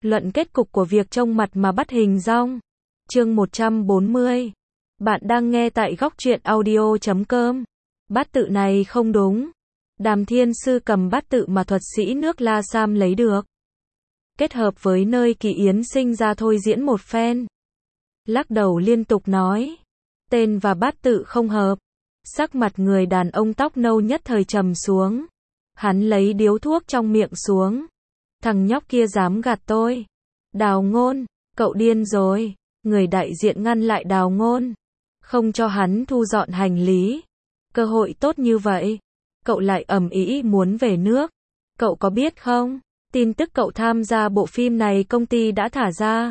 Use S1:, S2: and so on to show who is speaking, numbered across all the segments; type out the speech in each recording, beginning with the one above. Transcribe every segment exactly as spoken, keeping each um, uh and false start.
S1: Luận kết cục của việc trông mặt mà bắt hình dong. Chương một trăm bốn mươi. Bạn đang nghe tại góc truyện audio chấm com. Bát tự này không đúng. Đàm Thiên Sư cầm bát tự mà thuật sĩ nước La Sam lấy được, kết hợp với nơi Kỳ Yến sinh ra thôi diễn một phen. Lắc đầu liên tục nói, tên và bát tự không hợp. Sắc mặt người đàn ông tóc nâu nhất thời trầm xuống. Hắn lấy điếu thuốc trong miệng xuống. Thằng nhóc kia dám gạt tôi. Đào Ngôn, cậu điên rồi. Người đại diện ngăn lại Đào Ngôn, không cho hắn thu dọn hành lý. Cơ hội tốt như vậy, cậu lại ầm ĩ muốn về nước. Cậu có biết không, tin tức cậu tham gia bộ phim này công ty đã thả ra.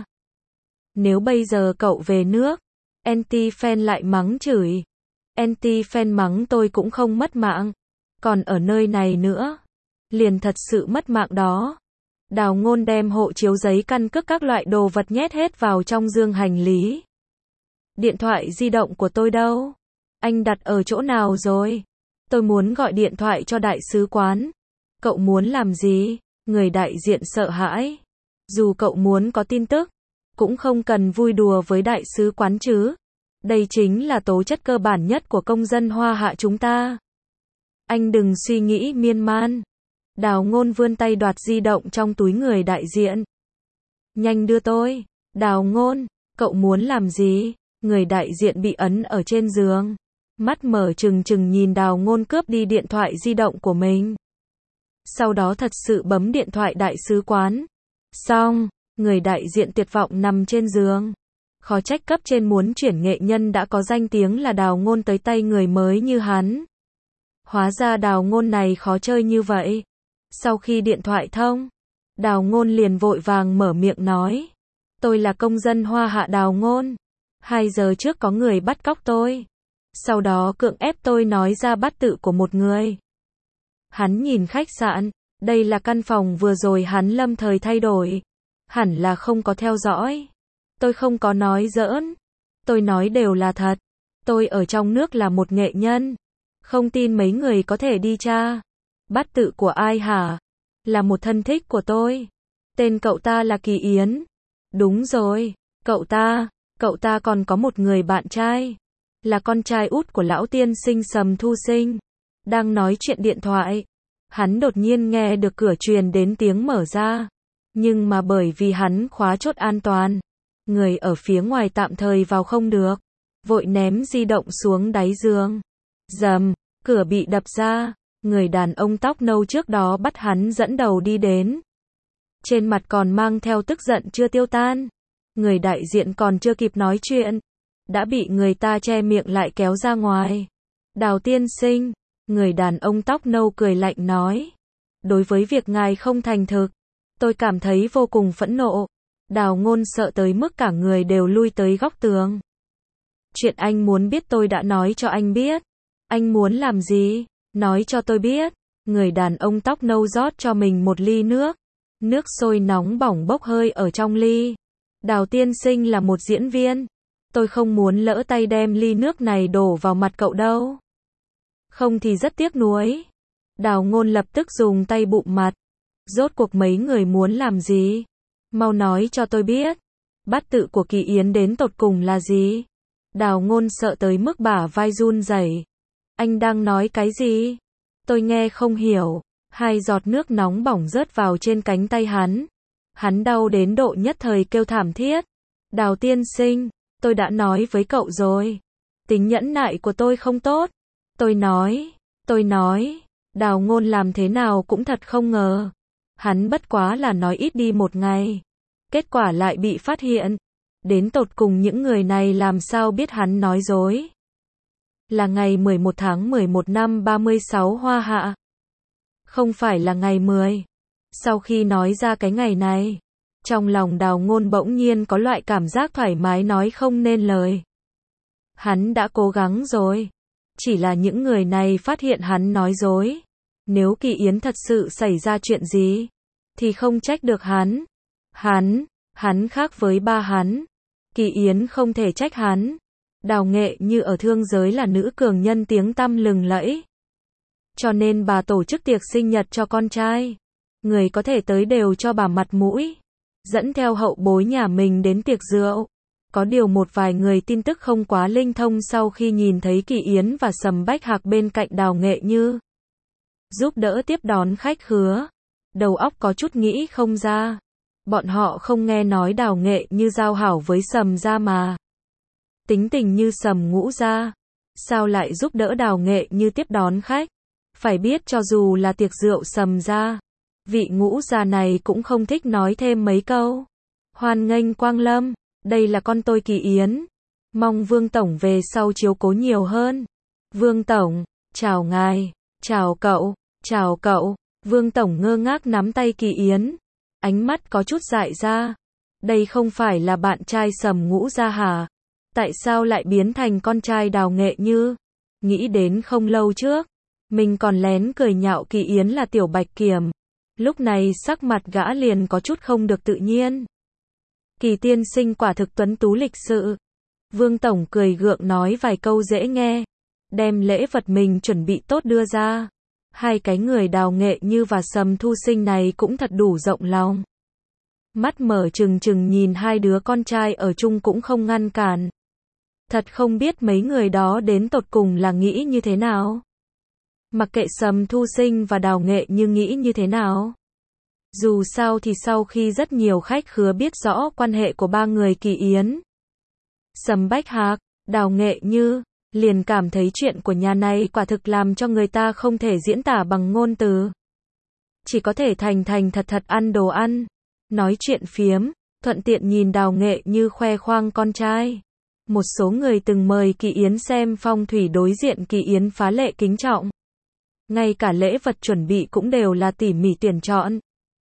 S1: Nếu bây giờ cậu về nước, anti-fan lại mắng chửi. Anti-fan mắng tôi cũng không mất mạng. Còn ở nơi này nữa, liền thật sự mất mạng đó. Đào Ngôn đem hộ chiếu, giấy căn cước, các loại đồ vật nhét hết vào trong dương hành lý. Điện thoại di động của tôi đâu? Anh đặt ở chỗ nào rồi? Tôi muốn gọi điện thoại cho đại sứ quán. Cậu muốn làm gì? Người đại diện sợ hãi. Dù cậu muốn có tin tức, cũng không cần vui đùa với đại sứ quán chứ. Đây chính là tố chất cơ bản nhất của công dân Hoa Hạ chúng ta. Anh đừng suy nghĩ miên man. Đào Ngôn vươn tay đoạt di động trong túi người đại diện. Nhanh đưa tôi. Đào Ngôn, cậu muốn làm gì? Người đại diện bị ấn ở trên giường, mắt mở trừng trừng nhìn Đào Ngôn cướp đi điện thoại di động của mình. Sau đó thật sự bấm điện thoại đại sứ quán. Xong, người đại diện tuyệt vọng nằm trên giường. Khó trách cấp trên muốn chuyển nghệ nhân đã có danh tiếng là Đào Ngôn tới tay người mới như hắn. Hóa ra Đào Ngôn này khó chơi như vậy. Sau khi điện thoại thông, Đào Ngôn liền vội vàng mở miệng nói, tôi là công dân Hoa Hạ Đào Ngôn. Hai giờ trước có người bắt cóc tôi, sau đó cưỡng ép tôi nói ra bát tự của một người. Hắn nhìn khách sạn, đây là căn phòng vừa rồi hắn lâm thời thay đổi. Hẳn là không có theo dõi. Tôi không có nói giỡn, tôi nói đều là thật. Tôi ở trong nước là một nghệ nhân, không tin mấy người có thể đi tra. Bát tự của ai hả? Là một thân thích của tôi. Tên cậu ta là Kỳ Yến. Đúng rồi, cậu ta, cậu ta còn có một người bạn trai, là con trai út của lão tiên sinh Sầm Thu Sinh. Đang nói chuyện điện thoại, hắn đột nhiên nghe được cửa truyền đến tiếng mở ra. Nhưng mà bởi vì hắn khóa chốt an toàn, người ở phía ngoài tạm thời vào không được. Vội ném di động xuống đáy giường. Rầm, cửa bị đập ra. Người đàn ông tóc nâu trước đó bắt hắn dẫn đầu đi đến. Trên mặt còn mang theo tức giận chưa tiêu tan. Người đại diện còn chưa kịp nói chuyện, đã bị người ta che miệng lại kéo ra ngoài. Đào tiên sinh, người đàn ông tóc nâu cười lạnh nói, đối với việc ngài không thành thực, tôi cảm thấy vô cùng phẫn nộ. Đào Ngôn sợ tới mức cả người đều lui tới góc tường. Chuyện anh muốn biết tôi đã nói cho anh biết. Anh muốn làm gì? Nói cho tôi biết. Người đàn ông tóc nâu rót cho mình một ly nước. Nước sôi nóng bỏng bốc hơi ở trong ly. Đào tiên sinh là một diễn viên. Tôi không muốn lỡ tay đem ly nước này đổ vào mặt cậu đâu. Không thì rất tiếc nuối. Đào Ngôn lập tức dùng tay bụm mặt. Rốt cuộc mấy người muốn làm gì? Mau nói cho tôi biết. Bát tự của Kỳ Yến đến tột cùng là gì? Đào Ngôn sợ tới mức bả vai run rẩy. Anh đang nói cái gì? Tôi nghe không hiểu. Hai giọt nước nóng bỏng rớt vào trên cánh tay hắn. Hắn đau đến độ nhất thời kêu thảm thiết. Đào tiên sinh, tôi đã nói với cậu rồi. Tính nhẫn nại của tôi không tốt. Tôi nói, tôi nói. Đào Ngôn làm thế nào cũng thật không ngờ. Hắn bất quá là nói ít đi một ngày. Kết quả lại bị phát hiện. Đến tột cùng những người này làm sao biết hắn nói dối. Là ngày mười một tháng mười một năm ba mươi sáu Hoa Hạ. Không phải là ngày mười. Sau khi nói ra cái ngày này, trong lòng Đào Ngôn bỗng nhiên có loại cảm giác thoải mái nói không nên lời. Hắn đã cố gắng rồi. Chỉ là những người này phát hiện hắn nói dối. Nếu Kỳ Yến thật sự xảy ra chuyện gì, thì không trách được hắn. Hắn, hắn khác với ba hắn. Kỳ Yến không thể trách hắn. Đào Nghệ Như ở thương giới là nữ cường nhân tiếng tăm lừng lẫy. Cho nên bà tổ chức tiệc sinh nhật cho con trai. Người có thể tới đều cho bà mặt mũi. dẫn theo hậu bối nhà mình đến tiệc rượu. Có điều một vài người tin tức không quá linh thông sau khi nhìn thấy Kỳ Yến và Sầm Bách Hạc bên cạnh Đào Nghệ Như giúp đỡ tiếp đón khách khứa, đầu óc có chút nghĩ không ra. Bọn họ không nghe nói Đào Nghệ Như giao hảo với Sầm gia mà. Tính tình như Sầm Ngũ gia, sao lại giúp đỡ Đào Nghệ Như tiếp đón khách? Phải biết cho dù là tiệc rượu Sầm gia, vị Ngũ gia này cũng không thích nói thêm mấy câu. Hoan nghênh quang lâm, đây là con tôi Kỳ Yến. Mong Vương Tổng về sau chiếu cố nhiều hơn. Vương Tổng, chào ngài, chào cậu, chào cậu. Vương Tổng ngơ ngác nắm tay Kỳ Yến, ánh mắt có chút dại ra. Đây không phải là bạn trai Sầm Ngũ gia hả? Tại sao lại biến thành con trai Đào Nghệ Như? Nghĩ đến không lâu trước, mình còn lén cười nhạo Kỳ Yến là tiểu bạch kiểm. Lúc này sắc mặt gã liền có chút không được tự nhiên. Kỳ tiên sinh quả thực tuấn tú lịch sự. Vương Tổng cười gượng nói vài câu dễ nghe, đem lễ vật mình chuẩn bị tốt đưa ra. Hai cái người Đào Nghệ Như và Sầm Thu Sinh này cũng thật đủ rộng lòng. Mắt mở trừng trừng nhìn hai đứa con trai ở chung cũng không ngăn cản. Thật không biết mấy người đó đến tột cùng là nghĩ như thế nào. Mặc kệ Sầm Thu Sinh và Đào Nghệ Như nghĩ như thế nào. Dù sao thì sau khi rất nhiều khách khứa biết rõ quan hệ của ba người Kỳ Yến, Sầm Bách Hạc, Đào Nghệ Như, liền cảm thấy chuyện của nhà này quả thực làm cho người ta không thể diễn tả bằng ngôn từ. Chỉ có thể thành thành thật thật ăn đồ ăn, nói chuyện phiếm, thuận tiện nhìn Đào Nghệ Như khoe khoang con trai. Một số người từng mời Kỳ Yến xem phong thủy đối diện Kỳ Yến phá lệ kính trọng. Ngay cả lễ vật chuẩn bị cũng đều là tỉ mỉ tuyển chọn.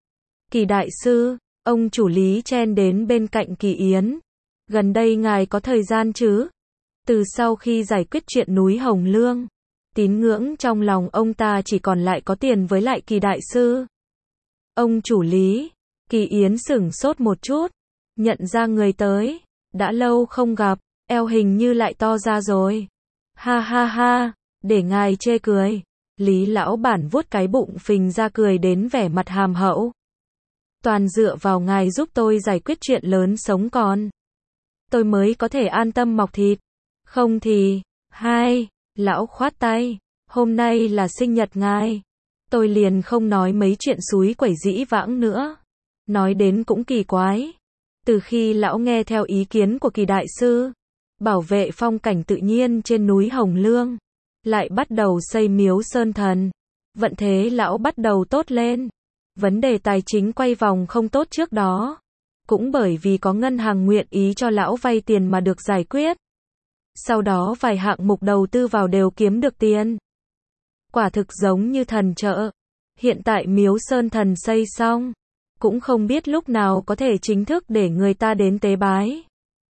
S1: Kỳ đại sư, ông chủ Lý chen đến bên cạnh Kỳ Yến. Gần đây ngài có thời gian chứ? Từ sau khi giải quyết chuyện núi Hồng Lương, tín ngưỡng trong lòng ông ta chỉ còn lại có tiền với lại Kỳ đại sư. Ông chủ Lý, Kỳ Yến sửng sốt một chút, nhận ra người tới, đã lâu không gặp, eo hình như lại to ra rồi. Ha ha ha, để ngài chê cười. Lý lão bản vuốt cái bụng phình ra cười đến vẻ mặt hàm hậu. Toàn dựa vào ngài giúp tôi giải quyết chuyện lớn sống còn. Tôi mới có thể an tâm mọc thịt. Không thì, hai, lão khoát tay, hôm nay là sinh nhật ngài. Tôi liền không nói mấy chuyện xúi quẩy dĩ vãng nữa. Nói đến cũng kỳ quái. Từ khi lão nghe theo ý kiến của Kỳ đại sư, bảo vệ phong cảnh tự nhiên trên núi Hồng Lương, lại bắt đầu xây miếu sơn thần. Vận thế lão bắt đầu tốt lên. Vấn đề tài chính quay vòng không tốt trước đó, cũng bởi vì có ngân hàng nguyện ý cho lão vay tiền mà được giải quyết. Sau đó vài hạng mục đầu tư vào đều kiếm được tiền. Quả thực giống như thần trợ. Hiện tại miếu sơn thần xây xong, cũng không biết lúc nào có thể chính thức để người ta đến tế bái.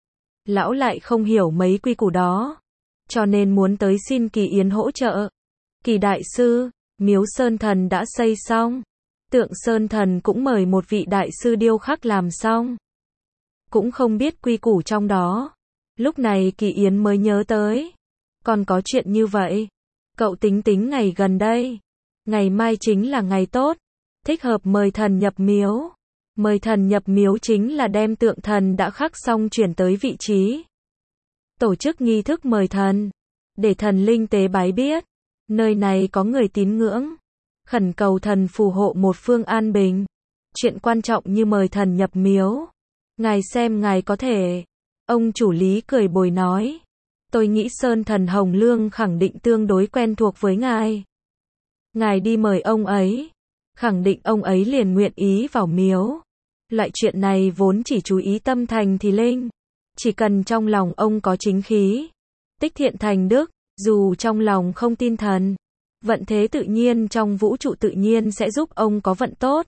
S1: Lão lại không hiểu mấy quy củ đó, cho nên muốn tới xin Kỳ Yến hỗ trợ. Kỳ đại sư, miếu sơn thần đã xây xong. Tượng sơn thần cũng mời một vị đại sư điêu khắc làm xong. Cũng không biết quy củ trong đó. Lúc này Kỳ Yến mới nhớ tới. Còn có chuyện như vậy. Cậu tính tính ngày gần đây. Ngày mai chính là ngày tốt. Thích hợp mời thần nhập miếu. Mời thần nhập miếu chính là đem tượng thần đã khắc xong chuyển tới vị trí. Tổ chức nghi thức mời thần. Để thần linh tế bái biết. Nơi này có người tín ngưỡng. Khẩn cầu thần phù hộ một phương an bình. Chuyện quan trọng như mời thần nhập miếu. Ngài xem ngài có thể. Ông chủ Lý cười bồi nói. Tôi nghĩ sơn thần Hồng Lương khẳng định tương đối quen thuộc với ngài. Ngài đi mời ông ấy. Khẳng định ông ấy liền nguyện ý vào miếu. Loại chuyện này vốn chỉ chú ý tâm thành thì linh. Chỉ cần trong lòng ông có chính khí. Tích thiện thành đức. Dù trong lòng không tin thần, vận thế tự nhiên trong vũ trụ tự nhiên sẽ giúp ông có vận tốt.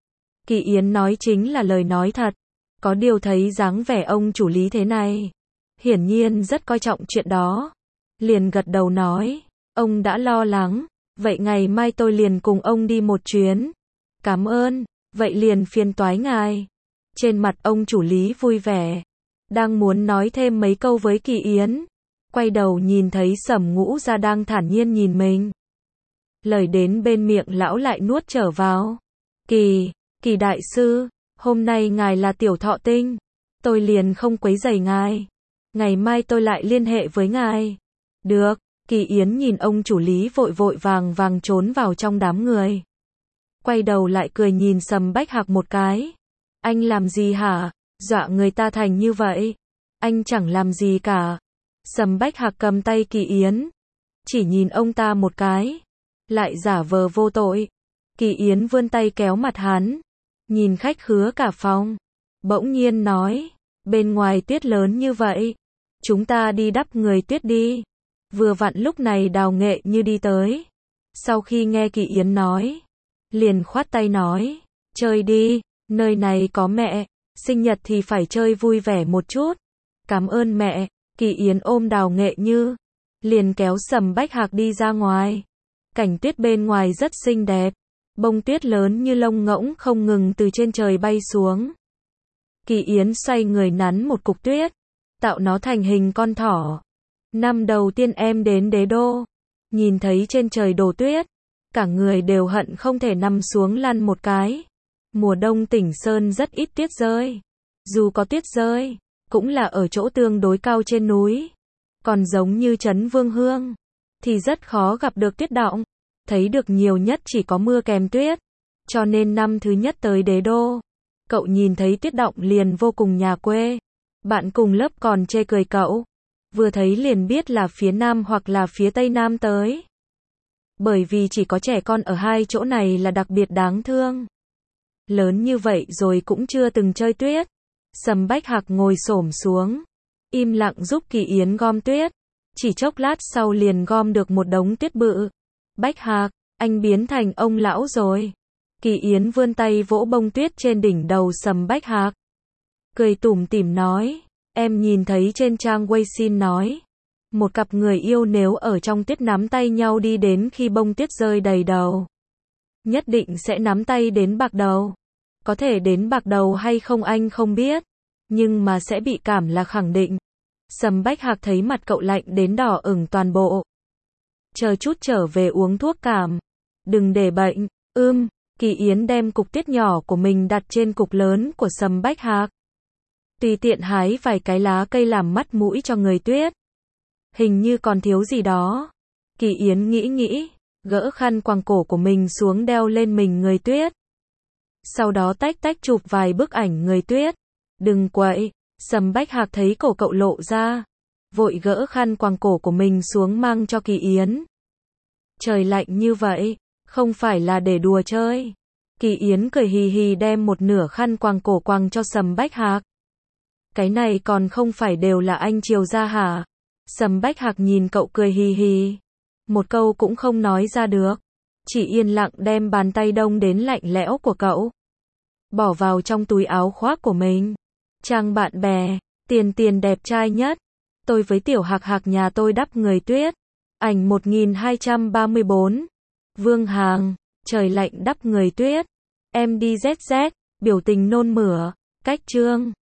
S1: Kỳ Yến nói chính là lời nói thật. Có điều thấy dáng vẻ ông chủ Lý thế này, hiển nhiên rất coi trọng chuyện đó. Liền gật đầu nói, ông đã lo lắng, vậy ngày mai tôi liền cùng ông đi một chuyến. Cảm ơn, vậy liền phiền toái ngài. Trên mặt ông chủ Lý vui vẻ, đang muốn nói thêm mấy câu với Kỳ Yến. Quay đầu nhìn thấy Sầm Ngũ gia đang thản nhiên nhìn mình. Lời đến bên miệng lão lại nuốt trở vào. Kỳ, Kỳ đại sư, Hôm nay ngài là tiểu thọ tinh, tôi liền không quấy rầy ngài. Ngày mai tôi lại liên hệ với ngài. Được, Kỳ Yến nhìn ông chủ Lý vội vội vàng vàng trốn vào trong đám người. Quay đầu lại cười nhìn Sầm Bách Hạc một cái. Anh làm gì hả? Dọa người ta thành như vậy. Anh chẳng làm gì cả. Sầm Bách Hạc cầm tay Kỳ Yến. Chỉ nhìn ông ta một cái. Lại giả vờ vô tội. Kỳ Yến vươn tay kéo mặt hắn. Nhìn khách khứa cả phòng. Bỗng nhiên nói. Bên ngoài tuyết lớn như vậy. Chúng ta đi đắp người tuyết đi. Vừa vặn lúc này Đào Nghệ Như đi tới. Sau khi nghe Kỳ Yến nói. Liền khoát tay nói. Chơi đi, nơi này có mẹ. Sinh nhật thì phải chơi vui vẻ một chút. Cảm ơn mẹ. Kỳ Yến ôm Đào Nghệ Như. Liền kéo Sầm Bách Hạc đi ra ngoài. Cảnh tuyết bên ngoài rất xinh đẹp. Bông tuyết lớn như lông ngỗng không ngừng từ trên trời bay xuống. Kỳ Yến xoay người nắn một cục tuyết. Tạo nó thành hình con thỏ. Năm đầu tiên em đến Đế Đô. Nhìn thấy trên trời đổ tuyết. Cả người đều hận không thể nằm xuống lăn một cái. Mùa đông Tỉnh Sơn rất ít tuyết rơi. Dù có tuyết rơi, cũng là ở chỗ tương đối cao trên núi. Còn giống như trấn Vương Hương, thì rất khó gặp được tuyết đọng. Thấy được nhiều nhất chỉ có mưa kèm tuyết. Cho nên năm thứ nhất tới Đế Đô, cậu nhìn thấy tuyết đọng liền vô cùng nhà quê. Bạn cùng lớp còn chê cười cậu. Vừa thấy liền biết là phía Nam hoặc là phía Tây Nam tới. Bởi vì chỉ có trẻ con ở hai chỗ này là đặc biệt đáng thương. Lớn như vậy rồi cũng chưa từng chơi tuyết. Sầm Bách Hạc ngồi xổm xuống, im lặng giúp Kỳ Yến gom tuyết. Chỉ chốc lát sau liền gom được một đống tuyết bự. Bách Hạc, anh biến thành ông lão rồi. Kỳ Yến vươn tay vỗ bông tuyết trên đỉnh đầu Sầm Bách Hạc. Cười tủm tỉm nói, em nhìn thấy trên trang Weixin nói. Một cặp người yêu nếu ở trong tuyết nắm tay nhau đi đến khi bông tuyết rơi đầy đầu. Nhất định sẽ nắm tay đến bạc đầu. Có thể đến bạc đầu hay không anh không biết. Nhưng mà sẽ bị cảm là khẳng định. Sầm Bách Hạc thấy mặt cậu lạnh đến đỏ ửng toàn bộ. Chờ chút trở về uống thuốc cảm. Đừng để bệnh. Ưm, Kỳ Yến đem cục tuyết nhỏ của mình đặt trên cục lớn của Sầm Bách Hạc. Tùy tiện hái vài cái lá cây làm mắt mũi cho người tuyết. Hình như còn thiếu gì đó. Kỳ Yến nghĩ nghĩ, gỡ khăn quàng cổ của mình xuống đeo lên mình người tuyết. Sau đó tách tách chụp vài bức ảnh người tuyết. Đừng quậy, Sầm Bách Hạc thấy cổ cậu lộ ra. Vội gỡ khăn quàng cổ của mình xuống mang cho Kỳ Yến. Trời lạnh như vậy, không phải là để đùa chơi. Kỳ Yến cười hì hì đem một nửa khăn quàng cổ quàng cho Sầm Bách Hạc. Cái này còn không phải đều là anh chiều ra hả? Sầm Bách Hạc nhìn cậu cười hì hì. Một câu cũng không nói ra được. Chỉ yên lặng đem bàn tay đông đến lạnh lẽo của cậu. Bỏ vào trong túi áo khoác của mình. Trang bạn bè, Tiền Tiền đẹp trai nhất. Tôi với tiểu Hạc Hạc nhà tôi đắp người tuyết. Ảnh một nghìn hai trăm ba mươi bốn. Vương Hàng, trời lạnh đắp người tuyết. Em đi dét dét, biểu tình nôn mửa. Cách chương.